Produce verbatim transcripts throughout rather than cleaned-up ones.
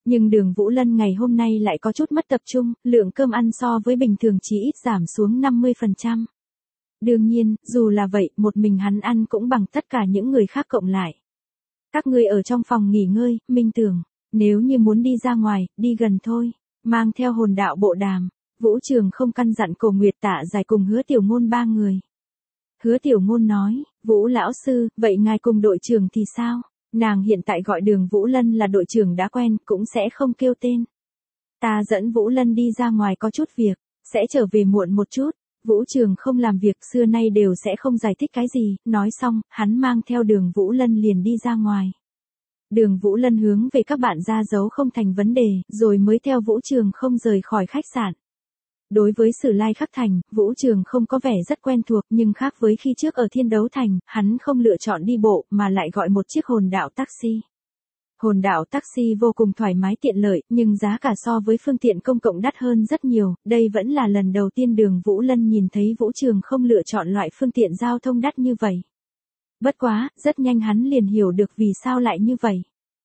Nhưng Đường Vũ Lân ngày hôm nay lại có chút mất tập trung, lượng cơm ăn so với bình thường chỉ ít giảm xuống năm mươi phần trăm. Đương nhiên, dù là vậy, một mình hắn ăn cũng bằng tất cả những người khác cộng lại. Các ngươi ở trong phòng nghỉ ngơi, Minh Tưởng, nếu như muốn đi ra ngoài, đi gần thôi, mang theo hồn đạo bộ đàm. Vũ Trường không căn dặn Cổ Nguyệt Tạ Dài cùng Hứa Tiểu Ngôn ba người. Hứa Tiểu Ngôn nói, Vũ lão sư, vậy ngài cùng đội trưởng thì sao? Nàng hiện tại gọi Đường Vũ Lân là đội trưởng đã quen, cũng sẽ không kêu tên. Ta dẫn Vũ Lân đi ra ngoài có chút việc, sẽ trở về muộn một chút. Vũ Trường không làm việc xưa nay đều sẽ không giải thích cái gì, nói xong, hắn mang theo Đường Vũ Lân liền đi ra ngoài. Đường Vũ Lân hướng về các bạn ra dấu không thành vấn đề, rồi mới theo Vũ Trường không rời khỏi khách sạn. Đối với Sử Lai Khắc Thành, Vũ Trường không có vẻ rất quen thuộc, nhưng khác với khi trước ở Thiên Đấu Thành, hắn không lựa chọn đi bộ mà lại gọi một chiếc hồn đạo taxi. Hồn đạo taxi vô cùng thoải mái tiện lợi, nhưng giá cả so với phương tiện công cộng đắt hơn rất nhiều, đây vẫn là lần đầu tiên Đường Vũ Lân nhìn thấy Vũ Trường không lựa chọn loại phương tiện giao thông đắt như vậy. Bất quá, rất nhanh hắn liền hiểu được vì sao lại như vậy.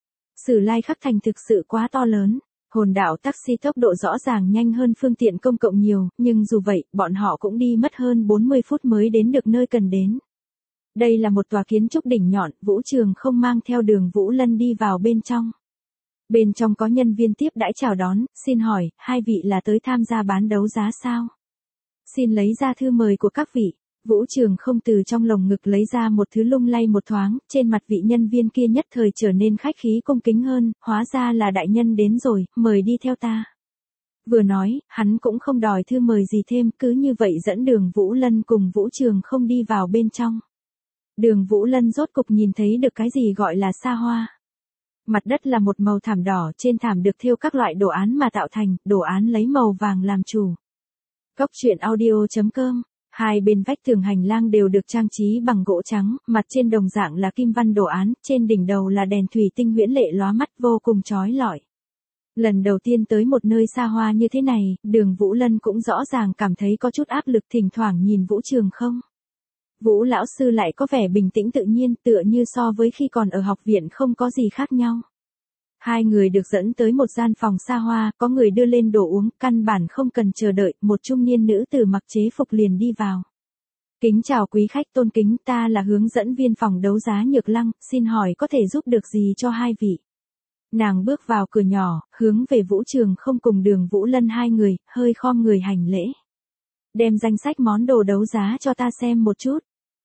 Sử Lai Khắc Thành thực sự quá to lớn. Hồn đạo taxi tốc độ rõ ràng nhanh hơn phương tiện công cộng nhiều, nhưng dù vậy, bọn họ cũng đi mất hơn bốn mươi phút mới đến được nơi cần đến. Đây là một tòa kiến trúc đỉnh nhọn, Vũ Trường không mang theo Đường Vũ Lân đi vào bên trong. Bên trong có nhân viên tiếp đãi chào đón, xin hỏi, hai vị là tới tham gia bán đấu giá sao? Xin lấy ra thư mời của các vị. Vũ Trường không từ trong lồng ngực lấy ra một thứ lung lay một thoáng, trên mặt vị nhân viên kia nhất thời trở nên khách khí cung kính hơn, hóa ra là đại nhân đến rồi, mời đi theo ta. Vừa nói, hắn cũng không đòi thư mời gì thêm, cứ như vậy dẫn Đường Vũ Lân cùng Vũ Trường không đi vào bên trong. Đường Vũ Lân rốt cục nhìn thấy được cái gì gọi là xa hoa. Mặt đất là một màu thảm đỏ, trên thảm được thêu các loại đồ án mà tạo thành, đồ án lấy màu vàng làm chủ. Cốc truyện audio chấm com. Hai bên vách tường hành lang đều được trang trí bằng gỗ trắng, mặt trên đồng dạng là kim văn đồ án, trên đỉnh đầu là đèn thủy tinh huyễn lệ lóa mắt vô cùng chói lọi. Lần đầu tiên tới một nơi xa hoa như thế này, Đường Vũ Lân cũng rõ ràng cảm thấy có chút áp lực, thỉnh thoảng nhìn Vũ Trường không. Vũ lão sư lại có vẻ bình tĩnh tự nhiên, tựa như so với khi còn ở học viện không có gì khác nhau. Hai người được dẫn tới một gian phòng xa hoa, có người đưa lên đồ uống, căn bản không cần chờ đợi, một trung niên nữ tử mặc chế phục liền đi vào. Kính chào quý khách, tôn kính, ta là hướng dẫn viên phòng đấu giá Nhược Lăng, xin hỏi có thể giúp được gì cho hai vị. Nàng bước vào cửa nhỏ, hướng về Vũ Trường không cùng Đường Vũ Lân hai người, hơi khom người hành lễ. Đem danh sách món đồ đấu giá cho ta xem một chút.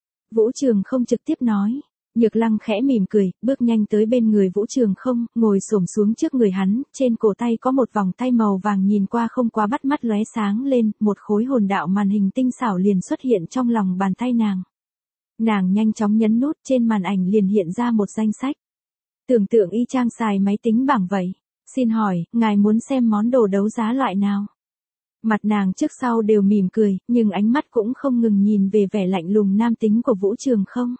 Vũ Trường không trực tiếp nói. Nhược Lăng khẽ mỉm cười, bước nhanh tới bên người Vũ Trường không, ngồi xổm xuống trước người hắn, trên cổ tay có một vòng tay màu vàng nhìn qua không quá bắt mắt lóe sáng lên, một khối hồn đạo màn hình tinh xảo liền xuất hiện trong lòng bàn tay nàng. Nàng nhanh chóng nhấn nút, trên màn ảnh liền hiện ra một danh sách. Tưởng tượng y chang xài máy tính bảng vậy. Xin hỏi, ngài muốn xem món đồ đấu giá loại nào? Mặt nàng trước sau đều mỉm cười, nhưng ánh mắt cũng không ngừng nhìn về vẻ lạnh lùng nam tính của Vũ Trường không.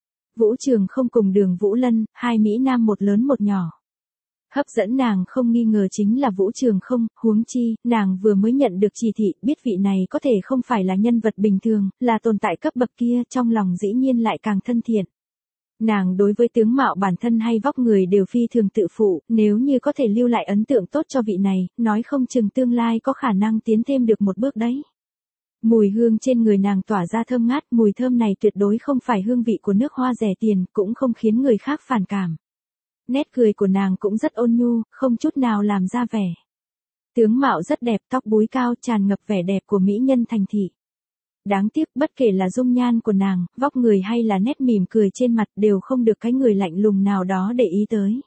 Vũ Trường không cùng Đường Vũ Lân, hai Mỹ Nam một lớn một nhỏ. Hấp dẫn nàng không nghi ngờ chính là Vũ Trường không, huống chi, nàng vừa mới nhận được chỉ thị, biết vị này có thể không phải là nhân vật bình thường, là tồn tại cấp bậc kia, trong lòng dĩ nhiên lại càng thân thiện. Nàng đối với tướng mạo bản thân hay vóc người đều phi thường tự phụ, nếu như có thể lưu lại ấn tượng tốt cho vị này, nói không chừng tương lai có khả năng tiến thêm được một bước đấy. Mùi hương trên người nàng tỏa ra thơm ngát, mùi thơm này tuyệt đối không phải hương vị của nước hoa rẻ tiền, cũng không khiến người khác phản cảm. Nét cười của nàng cũng rất ôn nhu, không chút nào làm ra vẻ. Tướng mạo rất đẹp, tóc búi cao, tràn ngập vẻ đẹp của mỹ nhân thành thị. Đáng tiếc, bất kể là dung nhan của nàng, vóc người hay là nét mỉm cười trên mặt đều không được cái người lạnh lùng nào đó để ý tới.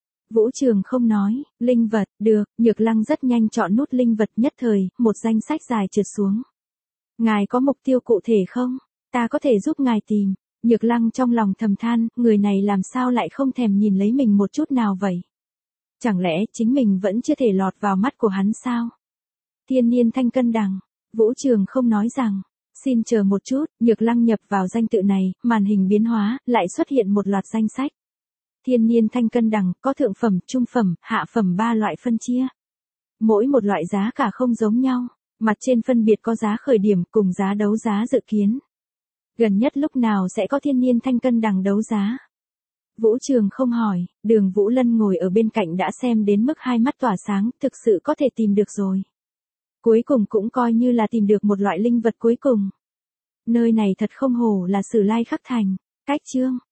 Vũ Trường không nói, linh vật, được, Nhược Lăng rất nhanh chọn nút linh vật, nhất thời, một danh sách dài trượt xuống. Ngài có mục tiêu cụ thể không? Ta có thể giúp ngài tìm. Nhược Lăng trong lòng thầm than, người này làm sao lại không thèm nhìn lấy mình một chút nào vậy? Chẳng lẽ chính mình vẫn chưa thể lọt vào mắt của hắn sao? Thiên niên thanh cân đằng. Vũ Trường không nói rằng, xin chờ một chút, Nhược Lăng nhập vào danh tự này, màn hình biến hóa, lại xuất hiện một loạt danh sách. Thiên niên thanh cân đằng, có thượng phẩm, trung phẩm, hạ phẩm ba loại phân chia. Mỗi một loại giá cả không giống nhau. Mặt trên phân biệt có giá khởi điểm cùng giá đấu giá dự kiến. Gần nhất lúc nào sẽ có thiên niên thanh cân đằng đấu giá? Vũ Trường không hỏi, Đường Vũ Lân ngồi ở bên cạnh đã xem đến mức hai mắt tỏa sáng, thực sự có thể tìm được rồi. Cuối cùng cũng coi như là tìm được một loại linh vật cuối cùng. Nơi này thật không hổ là Sử Lai Khắc Thành. Cách chương